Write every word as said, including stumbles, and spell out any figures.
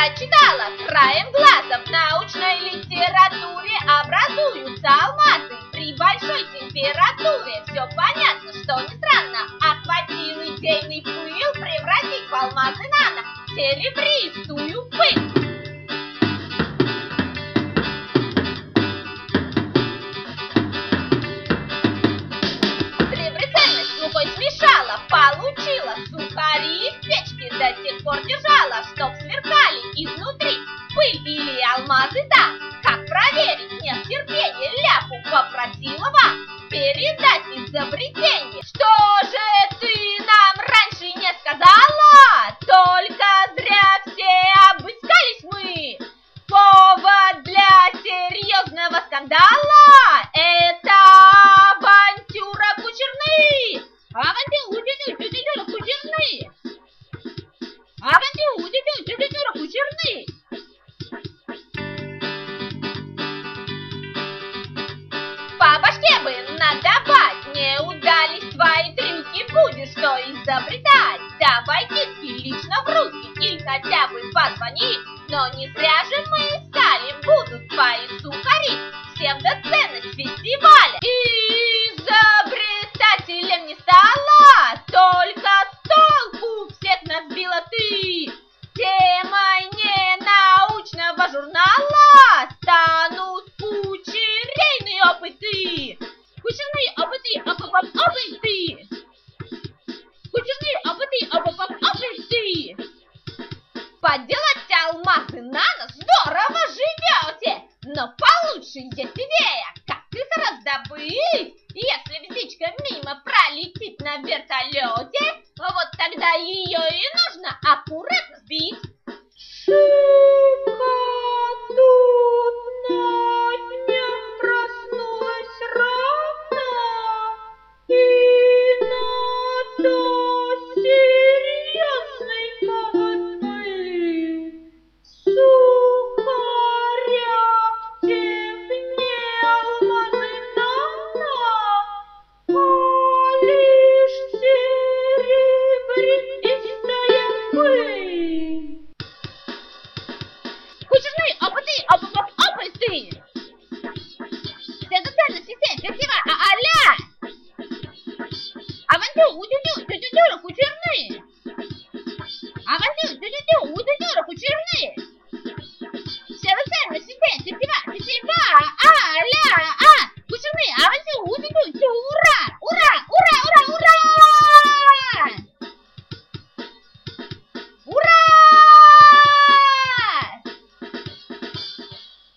прочитала краем глаза: в научной литературе образуются алмазы при большой температуре. Все понятно, что не странно, охватил идейный пыл превратить в алмазы надо серебристую пыль. Драгоценность с мукой смешала, получила сухари в печке, до тех пор держала, чтоб сверкали изнутри пыль или алмазы, да. Как проверить? Нет терпения, ляпу попросила вам передать изобретение. Что же ты нам раньше не сказала? Только зря все обыскались мы. Повод для серьезного скандала — это авантюра Кучерны. Авантюра Кучерны. Авантюра Кучерны. По башке бы надавать, не удались твои трюки, будешь что изобретать. Давай диски лично в руки или хотя бы позвони. Но не зря же мы искали, будут твои сухари, псевдоценность фестиваля. Изобретателем не стала, только с толку всех нас сбила ты. Темой ненаучного журнала станут кучерейные опыты. Кучерные опыты, опыты, опыты. Кучерные опыты, опыты, опыты. Поделать алмазы надо, здорово живете. Но получше есть идея, как их раздобыть. Если птичка мимо пролетит на вертолете, вот тогда ее и нужно аккуратно сбить. Шибко тут на днях проснулась рано, и на то серьезный повод были. Сухаря в темне алмазы надо, а лишь серебристая пыль. Кучерные опыты, опыты, опыты. Псевдоценность систем фестиваля, а-аля. Авантюра